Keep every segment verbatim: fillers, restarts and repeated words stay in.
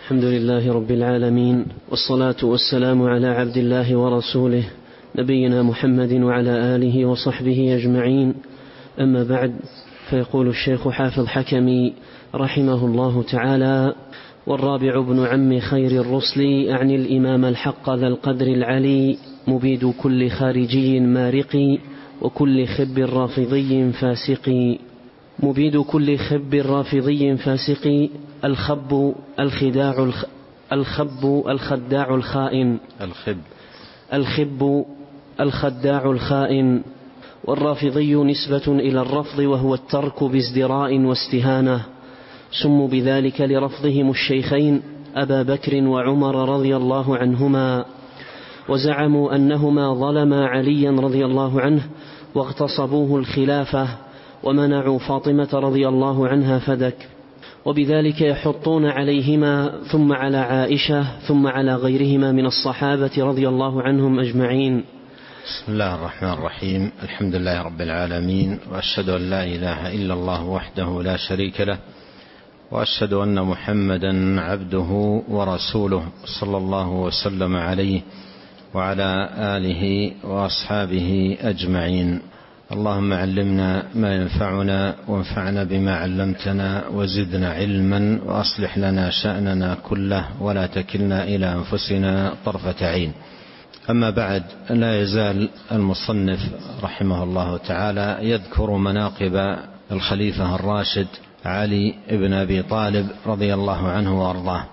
الحمد لله رب العالمين، والصلاة والسلام على عبد الله ورسوله نبينا محمد وعلى آله وصحبه أجمعين. أما بعد، فيقول الشيخ حافظ حكمي رحمه الله تعالى: والرابع ابن عم خير الرسل، أعني الإمام الحق ذا القدر العلي، مبيد كل خارجي مارق، وكل خب رافضي فاسق. مبيد كل خب رافضي فاسق، الخب الخداع الخ... الخب الخداع الخائن الخب الخب الخداع الخائن. والرافضي نسبة إلى الرفض، وهو الترك بازدراء واستهانة. سموا بذلك لرفضهم الشيخين أبا بكر وعمر رضي الله عنهما، وزعموا أنهما ظلما عليا رضي الله عنه واغتصبوه الخلافة، ومنعوا فاطمة رضي الله عنها فدك، وبذلك يحطون عليهما ثم على عائشة ثم على غيرهما من الصحابة رضي الله عنهم أجمعين. بسم الله الرحمن الرحيم. الحمد لله رب العالمين، وأشهد أن لا إله إلا الله وحده لا شريك له، وأشهد أن محمدا عبده ورسوله صلى الله وسلم عليه وعلى آله وأصحابه أجمعين. اللهم علمنا ما ينفعنا، وانفعنا بما علمتنا، وزدنا علما، وأصلح لنا شأننا كله، ولا تكلنا إلى أنفسنا طرفة عين. أما بعد، لا يزال المصنف رحمه الله تعالى يذكر مناقب الخليفة الراشد علي بن أبي طالب رضي الله عنه وأرضاه،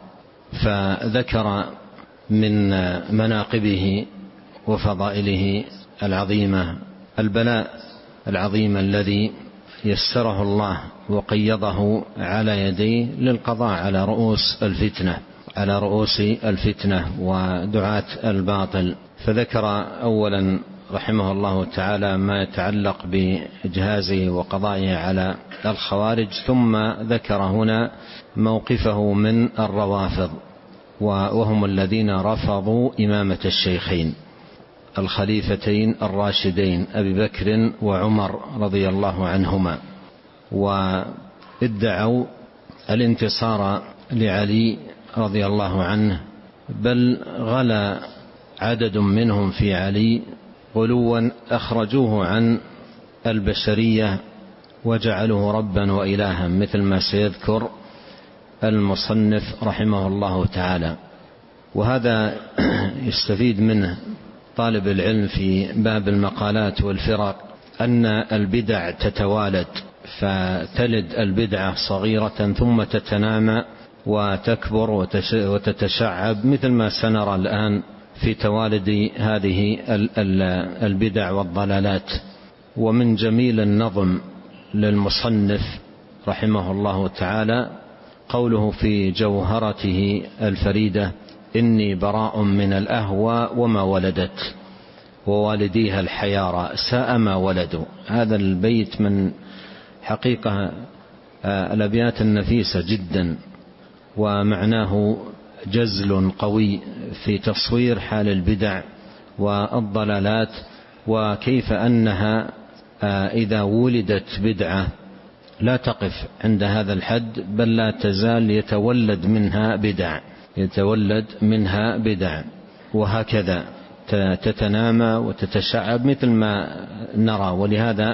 فذكر من مناقبه وفضائله العظيمة البلاء العظيم الذي يسره الله وقيضه على يديه للقضاء على رؤوس الفتنة على رؤوس الفتنة ودعاة الباطل. فذكر أولا رحمه الله تعالى ما يتعلق بإجهازه وقضائه على الخوارج، ثم ذكر هنا موقفه من الروافض، وهم الذين رفضوا إمامة الشيخين الخليفتين الراشدين أبي بكر وعمر رضي الله عنهما، وادعوا الانتصار لعلي رضي الله عنه، بل غلا عدد منهم في علي غلوا أخرجوه عن البشرية وجعلوه ربا وإلها، مثل ما سيذكر المصنف رحمه الله تعالى. وهذا يستفيد منه طالب العلم في باب المقالات والفرق، أن البدع تتوالد، فتلد البدعة صغيرة ثم تتنامى وتكبر وتتشعب، مثل ما سنرى الآن في توالد هذه البدع والضلالات. ومن جميل النظم للمصنف رحمه الله تعالى قوله في جوهرته الفريدة: إني براء من الأهوى وما ولدت، ووالديها الحيارى ساء ما ولدوا. هذا البيت من حقيقة الأبيات النفيسة جدا، ومعناه جزل قوي في تصوير حال البدع والضلالات، وكيف أنها إذا ولدت بدعة لا تقف عند هذا الحد، بل لا تزال يتولد منها بدع يتولد منها بدع وهكذا تتنامى وتتشعب مثل ما نرى. ولهذا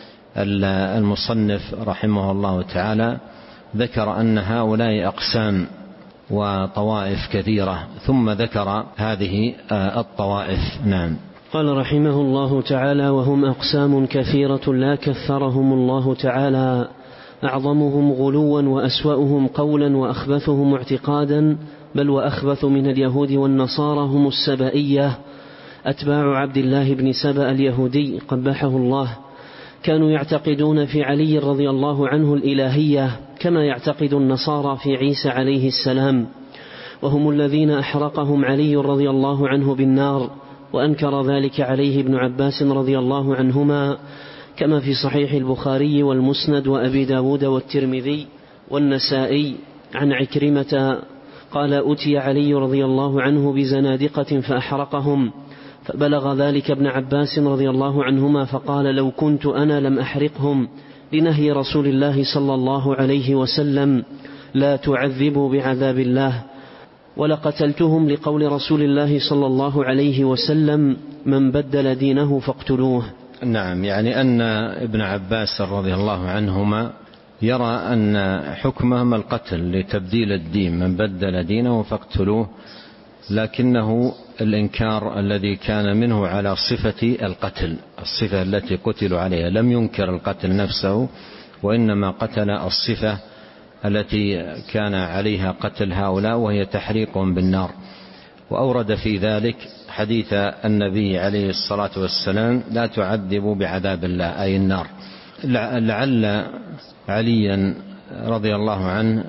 المصنف رحمه الله تعالى ذكر أن هؤلاء أقسام وطوائف كثيرة، ثم ذكر هذه الطوائف. نعم. قال رحمه الله تعالى: وهم أقسام كثيرة لا كثرهم الله تعالى، أعظمهم غلوا وأسوأهم قولا وأخبثهم اعتقادا، بل وأخبث من اليهود والنصارى هم السبائية، أتباع عبد الله بن سبأ اليهودي قبحه الله. كانوا يعتقدون في علي رضي الله عنه الإلهية، كما يعتقد النصارى في عيسى عليه السلام، وهم الذين أحرقهم علي رضي الله عنه بالنار، وأنكر ذلك عليه ابن عباس رضي الله عنهما، كما في صحيح البخاري والمسند وأبي داود والترمذي والنسائي عن عكرمة قال: أتي علي رضي الله عنه بزنادقة فأحرقهم، فبلغ ذلك ابن عباس رضي الله عنهما فقال: لو كنت أنا لم أحرقهم، لنهي رسول الله صلى الله عليه وسلم: لا تعذبوا بعذاب الله. ولقتلتهم لقول رسول الله صلى الله عليه وسلم من بدل دينه فاقتلوه. نعم، يعني أن ابن عباس رضي الله عنهما يرى أن حكمهم القتل لتبديل الدين، من بدل دينه فاقتلوه، لكنه الإنكار الذي كان منه على صفة القتل، الصفة التي قتلوا عليها، لم ينكر القتل نفسه، وإنما قتل الصفة التي كان عليها قتل هؤلاء، وهي تحريقهم بالنار. وأورد في ذلك حديث النبي عليه الصلاة والسلام لا تعذبوا بعذاب الله، أي النار. لعل عليا رضي الله عنه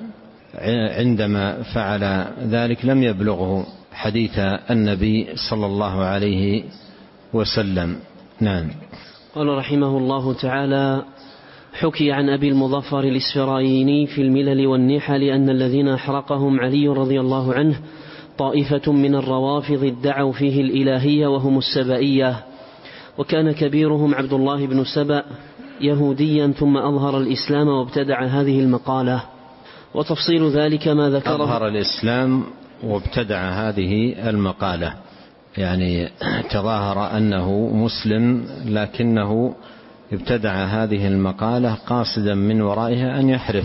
عندما فعل ذلك لم يبلغه حديث النبي صلى الله عليه وسلم. نعم. قال رحمه الله تعالى: حكي عن أبي المظفر الإسفرايني في الملل والنحل أن الذين أحرقهم علي رضي الله عنه طائفة من الروافض ادعوا فيه الإلهية وهم السبائية، وكان كبيرهم عبد الله بن سبأ يهوديا ثم أظهر الإسلام وابتدع هذه المقالة. وتفصيل ذلك ما ذكره. أظهر الإسلام وابتدع هذه المقالة، يعني تظاهر أنه مسلم لكنه ابتدع هذه المقالة قاصدا من ورائها أن يحرف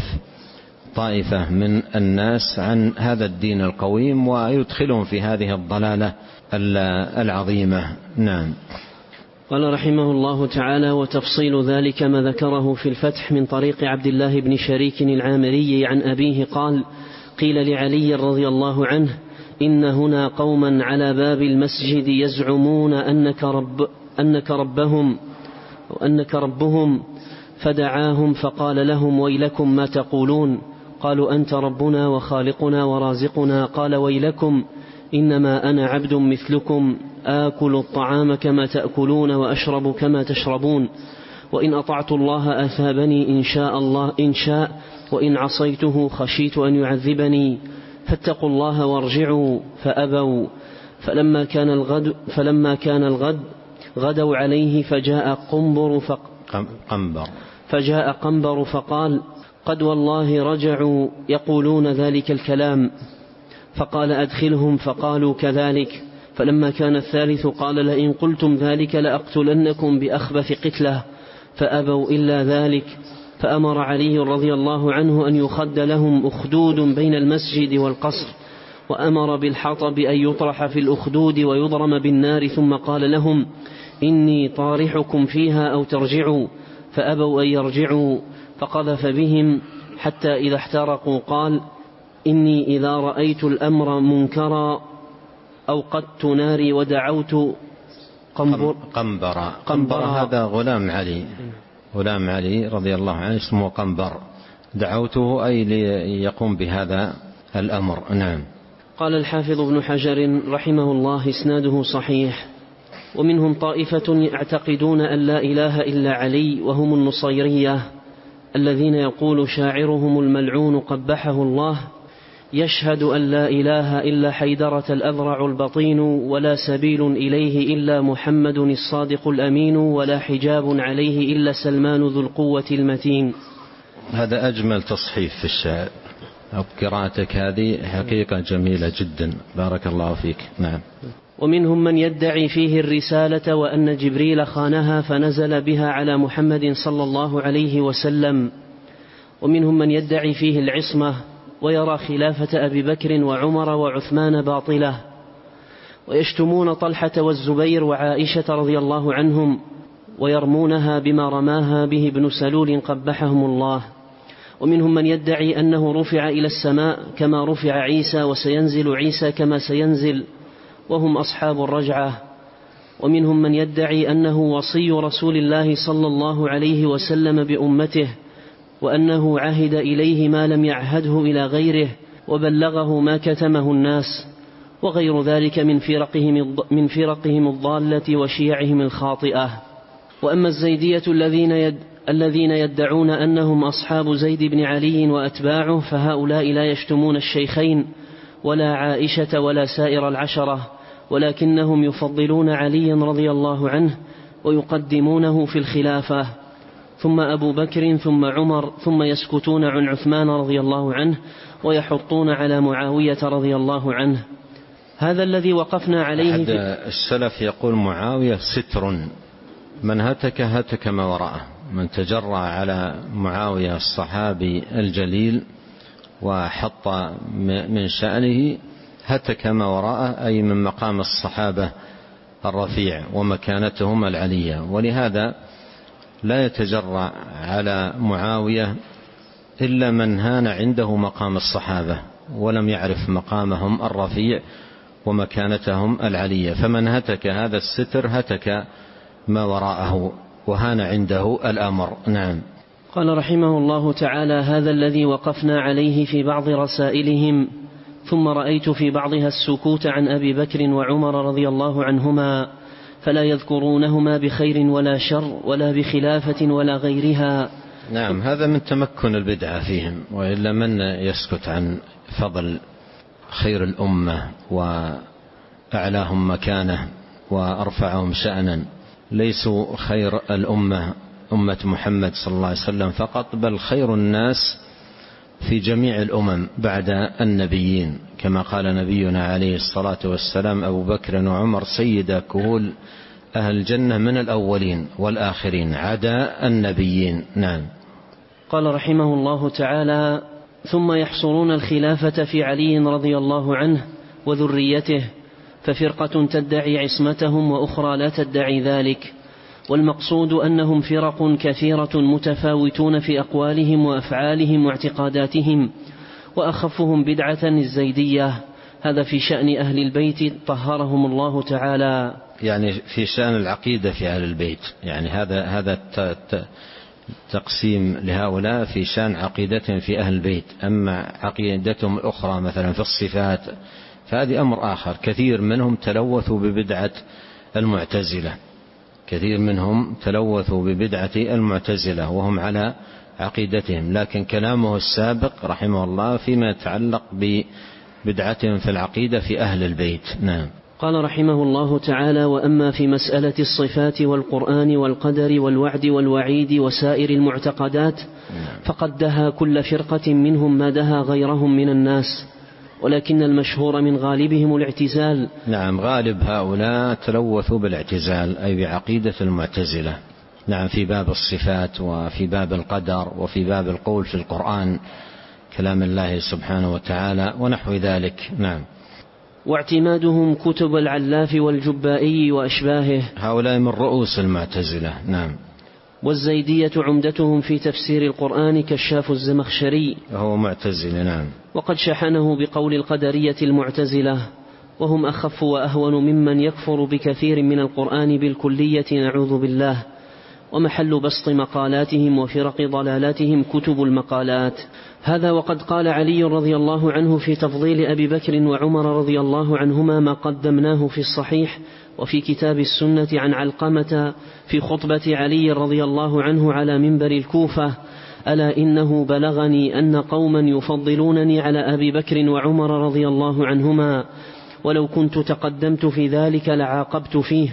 طائفة من الناس عن هذا الدين القويم ويدخلهم في هذه الضلالة العظيمة. نعم. قال رحمه الله تعالى: وتفصيل ذلك ما ذكره في الفتح من طريق عبد الله بن شريك العامري عن أبيه قال: قيل لعلي رضي الله عنه: إن هنا قوما على باب المسجد يزعمون أنك, رب أنك ربهم وأنك ربهم، فدعاهم فقال لهم: ويلكم ما تقولون؟ قالوا: أنت ربنا وخالقنا ورازقنا. قال: ويلكم، إنما أنا عبد مثلكم، آكل الطعام كما تأكلون وأشرب كما تشربون، وإن أطعت الله أثابني إن شاء الله إن شاء، وإن عصيته خشيت أن يعذبني، فاتقوا الله وارجعوا. فأبوا. فلما كان الغد فلما كان الغد غدوا عليه، فجاء قنبر فق قنبر فجاء قنبر فقال: قد والله رجعوا يقولون ذلك الكلام. فقال: أدخلهم. فقالوا: كذلك. فلما كان الثالث قال: لئن قلتم ذلك لأقتلنكم بأخبث قتله. فأبوا إلا ذلك. فأمر علي رضي الله عنه أن يخد لهم أخدود بين المسجد والقصر، وأمر بالحطب أن يطرح في الأخدود ويضرم بالنار، ثم قال لهم: إني طارحكم فيها أو ترجعوا. فأبوا أن يرجعوا، فقذف بهم حتى إذا احترقوا قال: إني إذا رأيت الأمر منكرا أوقدت ناري ودعوت قنبر قنبر قنبر هذا غلام علي غلام علي رضي الله عنه اسمه قنبر، دعوته أي ليقوم بهذا الأمر. نعم. قال الحافظ ابن حجر رحمه الله: إسناده صحيح. ومنهم طائفة يعتقدون أن لا إله إلا علي، وهم النصيرية، الذين يقول شاعرهم الملعون قبحه الله: يشهد أن لا إله إلا حيدرة الأذرع البطين، ولا سبيل إليه إلا محمد الصادق الأمين، ولا حجاب عليه إلا سلمان ذو القوة المتين. هذا أجمل تصحيف في الشعر، قراءتك هذه حقيقة جميلة جدا، بارك الله فيك. نعم. ومنهم من يدعي فيه الرسالة، وأن جبريل خانها فنزل بها على محمد صلى الله عليه وسلم. ومنهم من يدعي فيه العصمة، ويرى خلافة أبي بكر وعمر وعثمان باطلة، ويشتمون طلحة والزبير وعائشة رضي الله عنهم، ويرمونها بما رماها به ابن سلول قبحهم الله. ومنهم من يدعي أنه رفع إلى السماء كما رفع عيسى، وسينزل عيسى كما سينزل، وهم أصحاب الرجعة. ومنهم من يدعي أنه وصي رسول الله صلى الله عليه وسلم بأمته، وأنه عهد إليه ما لم يعهده إلى غيره، وبلغه ما كتمه الناس، وغير ذلك من فرقهم, من فرقهم الضالة وشيعهم الخاطئة. وأما الزيدية الذين, يد الذين يدعون أنهم أصحاب زيد بن علي وأتباعه، فهؤلاء لا يشتمون الشيخين ولا عائشة ولا سائر العشرة، ولكنهم يفضلون علي رضي الله عنه ويقدمونه في الخلافة، ثم أبو بكر ثم عمر، ثم يسكتون عن عثمان رضي الله عنه ويحطون على معاوية رضي الله عنه. هذا الذي وقفنا عليه أحد السلف يقول معاوية ستر، من هتك هتك ما وراءه، من تجرأ على معاوية الصحابي الجليل وحط من شأنه هتك ما وراءه، أي من مقام الصحابة الرفيع ومكانتهم العلية. ولهذا لا يتجرأ على معاوية إلا من هان عنده مقام الصحابة ولم يعرف مقامهم الرفيع ومكانتهم العلية، فمن هتك هذا الستر هتك ما وراءه وهان عنده الأمر. نعم. قال رحمه الله تعالى: هذا الذي وقفنا عليه في بعض رسائلهم، ثم رأيت في بعضها السكوت عن أبي بكر وعمر رضي الله عنهما، فلا يذكرونهما بخير ولا شر ولا بخلافة ولا غيرها. نعم، هذا من تمكن البدعة فيهم، وإلا من يسكت عن فضل خير الأمة وأعلاهم مكانة وأرفعهم شأنا؟ ليسوا خير الأمة أمة محمد صلى الله عليه وسلم فقط، بل خير الناس في جميع الأمم بعد النبيين، كما قال نبينا عليه الصلاة والسلام: أبو بكر وعمر سيدا كهول أهل الجنة من الأولين والآخرين عدا النبيين. نعم. قال رحمه الله تعالى: ثم يحصرون الخلافة في علي رضي الله عنه وذريته، ففرقة تدعي عصمتهم وأخرى لا تدعي ذلك، والمقصود أنهم فرق كثيرة متفاوتون في أقوالهم وأفعالهم واعتقاداتهم، وأخفهم بدعة الزيدية. هذا في شأن أهل البيت طهرهم الله تعالى، يعني في شأن العقيدة في أهل البيت، يعني هذا هذا تقسيم لهؤلاء في شأن عقيدتهم في أهل البيت. أما عقيدتهم الأخرى مثلا في الصفات فهذه أمر آخر. كثير منهم تلوثوا ببدعة المعتزلة، كثير منهم تلوثوا ببدعة المعتزلة وهم على عقيدتهم، لكن كلامه السابق رحمه الله فيما يتعلق ببدعتهم في العقيدة في أهل البيت. نعم. قال رحمه الله تعالى: وأما في مسألة الصفات والقرآن والقدر والوعد والوعيد وسائر المعتقدات فقد دها كل فرقة منهم ما دها غيرهم من الناس، ولكن المشهور من غالبهم الاعتزال. نعم، غالب هؤلاء تلوثوا بالاعتزال، أي بعقيدة المعتزلة. نعم، في باب الصفات وفي باب القدر وفي باب القول في القرآن كلام الله سبحانه وتعالى ونحو ذلك. نعم. واعتمادهم كتب العلاف والجبائي وأشباهه، هؤلاء من رؤوس المعتزلة. نعم. والزيدية عمدتهم في تفسير القرآن كشاف الزمخشري، هو معتزل. نعم. وقد شحنه بقول القدرية المعتزلة، وهم أخف وأهون ممن يكفر بكثير من القرآن بالكلية، نعوذ بالله. ومحل بسط مقالاتهم وفرق ضلالاتهم كتب المقالات. هذا وقد قال علي رضي الله عنه في تفضيل أبي بكر وعمر رضي الله عنهما ما قدمناه في الصحيح وفي كتاب السنة عن علقمة في خطبة علي رضي الله عنه على منبر الكوفة: ألا إنه بلغني أن قوما يفضلونني على أبي بكر وعمر رضي الله عنهما، ولو كنت تقدمت في ذلك لعاقبت فيه،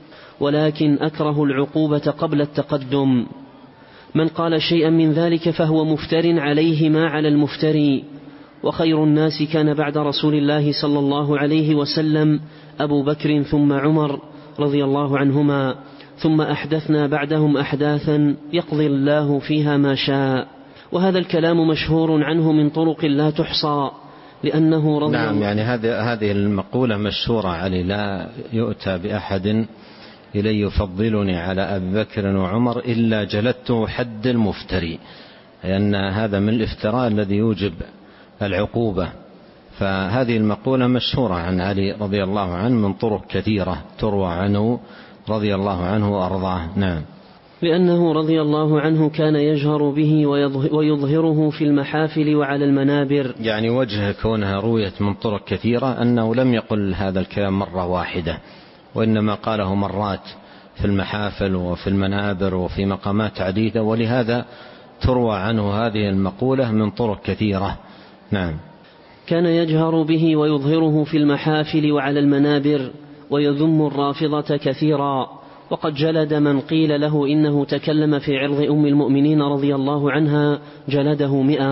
ولكن أكره العقوبة قبل التقدم. من قال شيئا من ذلك فهو مفتر عليه ما على المفتري، وخير الناس كان بعد رسول الله صلى الله عليه وسلم أبو بكر ثم عمر رضي الله عنهما، ثم أحدثنا بعدهم أحداثا يقضي الله فيها ما شاء. وهذا الكلام مشهور عنه من طرق لا تحصى، لأنه رضي نعم الله. يعني هذه المقولة مشهورة علي: لا يؤتى بأحد إلي يفضلني على أبي بكر وعمر إلا جلدته حد المفتري، لأن هذا من الافتراء الذي يوجب العقوبة. فهذه المقولة مشهورة عن علي رضي الله عنه من طرق كثيرة تروى عنه رضي الله عنه وأرضاه. نعم. لأنه رضي الله عنه كان يجهر به ويظهره في المحافل وعلى المنابر. يعني وجه كونها رويت من طرق كثيرة أنه لم يقل هذا الكلام مرة واحدة، وإنما قاله مرات في المحافل وفي المنابر وفي مقامات عديدة، ولهذا تروى عنه هذه المقولة من طرق كثيرة. نعم. كان يجهر به ويظهره في المحافل وعلى المنابر، ويذم الرافضة كثيرا. وقد جلد من قيل له إنه تكلم في عرض أم المؤمنين رضي الله عنها جلده مئة،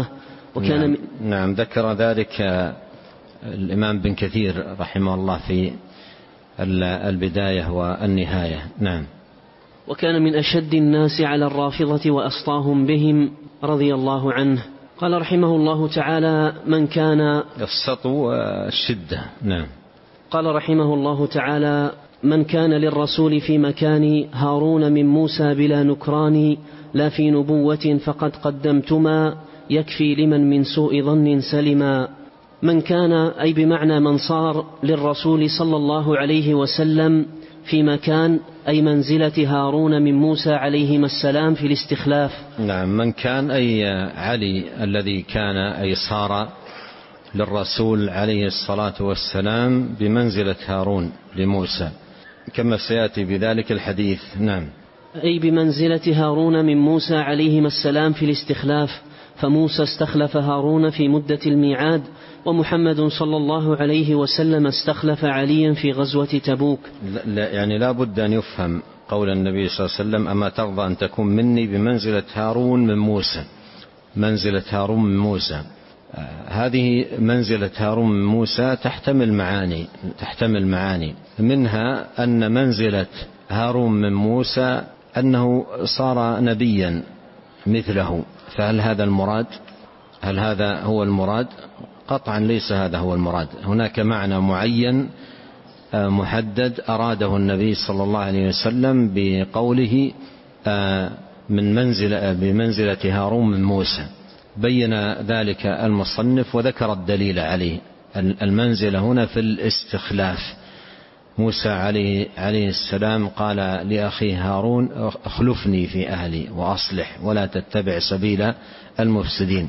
وكان نعم, نعم ذكر ذلك الإمام بن كثير رحمه الله في البداية والنهاية. نعم. وكان من أشد الناس على الرافضة وأسطاهم بهم رضي الله عنه. قال رحمه الله تعالى: من كان السطو الشدة. نعم. قال رحمه الله تعالى: من كان للرسول في مكان هارون من موسى بلا نكران لا في نبوة فقد قدمتما يكفي لمن من سوء ظن سلما. من كان أي بمعنى من صار للرسول صلى الله عليه وسلم في مكان أي منزلة هارون من موسى عليهما السلام في الاستخلاف. نعم. من كان أي علي الذي كان أي صار للرسول عليه الصلاة والسلام بمنزلة هارون لموسى كما سيأتي بذلك الحديث. نعم. أي بمنزلة هارون من موسى عليهما السلام في الاستخلاف، فموسى استخلف هارون في مدة الميعاد، ومحمد صلى الله عليه وسلم استخلف عليا في غزوة تبوك. لا يعني لا بد أن يفهم قول النبي صلى الله عليه وسلم: أما ترضى أن تكون مني بمنزلة هارون من موسى. منزلة هارون من موسى هذه منزلة هارون من موسى تحتمل معاني تحتمل معاني منها أن منزلة هارون من موسى أنه صار نبيا مثله. فهل هذا المراد؟ هل هذا هو المراد؟ قطعا ليس هذا هو المراد. هناك معنى معين محدد أراده النبي صلى الله عليه وسلم بقوله من منزلة بمنزلة هارون من موسى. بين ذلك المصنف وذكر الدليل عليه. المنزلة هنا في الاستخلاف. موسى عليه, عليه السلام قال لأخيه هارون: اخلفني في أهلي وأصلح ولا تتبع سبيل المفسدين.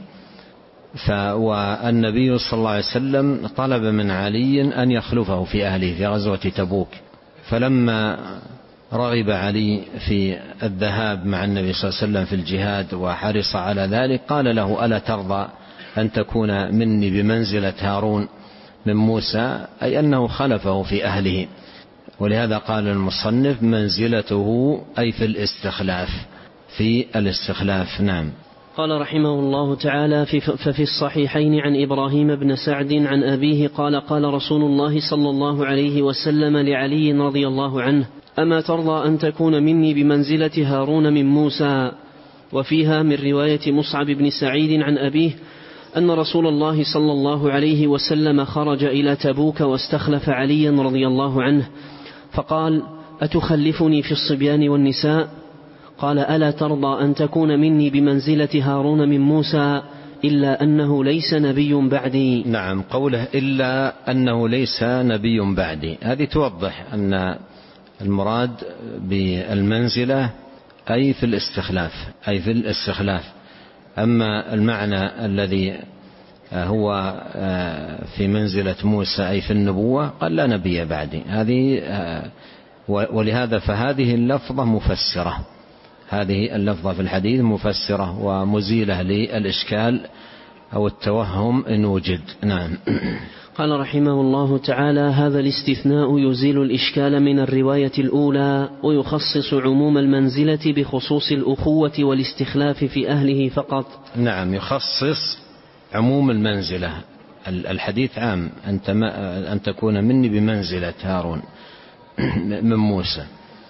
والنبي صلى الله عليه وسلم طلب من علي أن يخلفه في أهله في غزوة تبوك. فلما رغب علي في الذهاب مع النبي صلى الله عليه وسلم في الجهاد وحرص على ذلك قال له: ألا ترضى أن تكون مني بمنزلة هارون من موسى؟ أي أنه خلفه في أهله. ولهذا قال المصنف: منزلته أي في الاستخلاف في الاستخلاف. نعم. قال رحمه الله تعالى: ففي الصحيحين عن إبراهيم بن سعد عن أبيه قال: قال رسول الله صلى الله عليه وسلم لعلي رضي الله عنه: أما ترضى أن تكون مني بمنزلة هارون من موسى؟ وفيها من رواية مصعب بن سعيد عن أبيه أن رسول الله صلى الله عليه وسلم خرج إلى تبوك واستخلف عليا رضي الله عنه، فقال: أتخلفني في الصبيان والنساء؟ قال: ألا ترضى أن تكون مني بمنزلة هارون من موسى إلا أنه ليس نبي بعدي. نعم. قوله إلا أنه ليس نبي بعدي هذه توضح أن المراد بالمنزلة أي في الاستخلاف أي في الاستخلاف. أما المعنى الذي هو في منزلة موسى أي في النبوة قال: لا نبي بعدي. هذه ولهذا فهذه اللفظة مفسرة هذه اللفظة في الحديث مفسرة ومزيلة للإشكال أو التوهم إن وجد. نعم. قال رحمه الله تعالى: هذا الاستثناء يزيل الإشكال من الرواية الأولى ويخصص عموم المنزلة بخصوص الأخوة والاستخلاف في أهله فقط. نعم. يخصص عموم المنزلة. الحديث عام أن تكون مني بمنزلة هارون من موسى،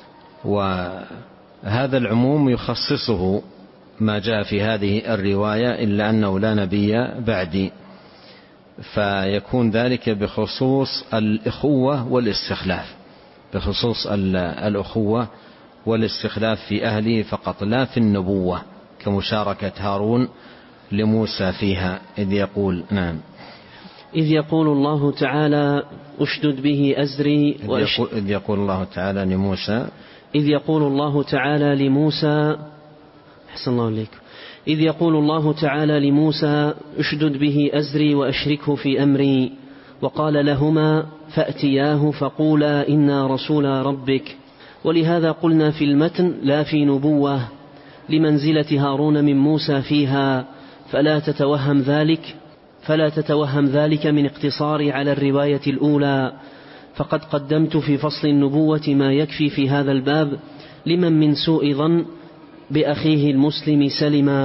وهذا العموم يخصصه ما جاء في هذه الرواية إلا أنه لا نبي بعدي، فيكون ذلك بخصوص الإخوة والاستخلاف بخصوص الأخوة والاستخلاف في أهله فقط، لا في النبوة كمشاركة هارون لموسى فيها. إذ يقول نعم إذ يقول الله تعالى: أشدد به أزري وأش... إذ يقول الله تعالى لموسى إذ يقول الله تعالى لموسى أحسن الله عليك إذ يقول الله تعالى لموسى: اشدد به أزري وأشركه في أمري. وقال لهما: فأتياه فقولا إنا رسول ربك. ولهذا قلنا في المتن: لا في نبوة، لمنزلة هارون من موسى فيها، فلا تتوهم ذلك فلا تتوهم ذلك من اقتصاري على الرواية الأولى، فقد قدمت في فصل النبوة ما يكفي في هذا الباب لمن من سوء ظن بأخيه المسلم سلما.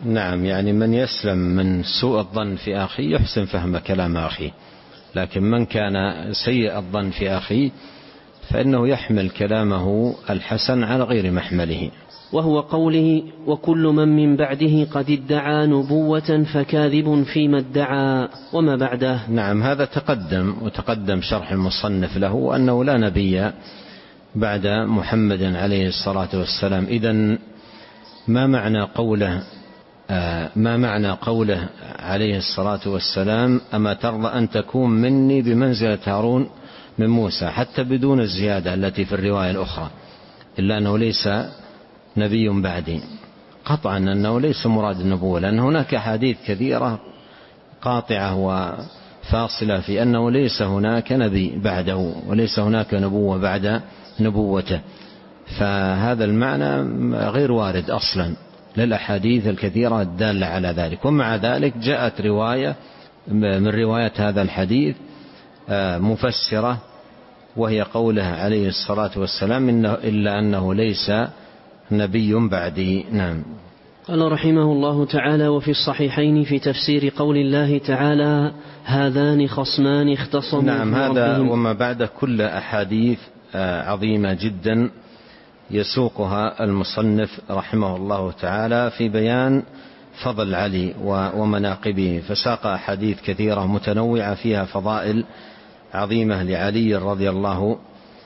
نعم، يعني من يسلم من سوء الظن في أخيه يحسن فهم كلام أخيه، لكن من كان سيء الظن في أخيه فإنه يحمل كلامه الحسن على غير محمله. وهو قوله: وكل من من بعده قد ادعى نبوة فكاذب فيما ادعى وما بعده. نعم، هذا تقدم وتقدم شرح المصنف له أنه لا نبي بعد محمد عليه الصلاة والسلام. إذن ما معنى قوله ما معنى قوله عليه الصلاة والسلام: أما ترضى أن تكون مني بمنزلة هارون من موسى، حتى بدون الزيادة التي في الرواية الأخرى، إلا أنه ليس نبي بعدي. قطعا أنه ليس مراد النبوة، لأن هناك حديث كثيرة قاطعة وفاصلة في أنه ليس هناك نبي بعده وليس هناك نبوة بعد نبوته، فهذا المعنى غير وارد أصلا للأحاديث الكثيرة الدالة على ذلك. ومع ذلك جاءت رواية من رواية هذا الحديث مفسرة، وهي قوله عليه الصلاة والسلام: إنه إلا أنه ليس نبي بعدي. نعم. قال رحمه الله تعالى: وفي الصحيحين في تفسير قول الله تعالى: هذان خصمان اختصموا. نعم، هذا وما بعد كل أحاديث عظيمة جدا يسوقها المصنف رحمه الله تعالى في بيان فضل علي ومناقبه، فساق أحاديث كثيرة متنوعة فيها فضائل عظيمة لعلي رضي الله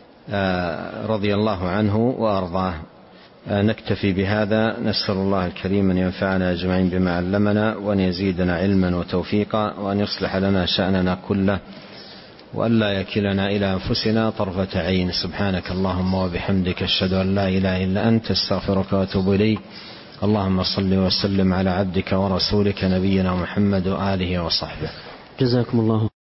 رضي الله عنه وأرضاه. نكتفي بهذا، نسأل الله الكريم أن ينفعنا أجمعين بما علمنا، وأن يزيدنا علما وتوفيقا، وأن يصلح لنا شأننا كله، وأن لا يكلنا إلى أنفسنا طرفة عين. سبحانك اللهم وبحمدك، أشهد أن لا إله إلا أنت، استغفرك وأتوب إليك. اللهم صل وسلم على عبدك ورسولك نبينا محمد وآله وصحبه. جزاكم الله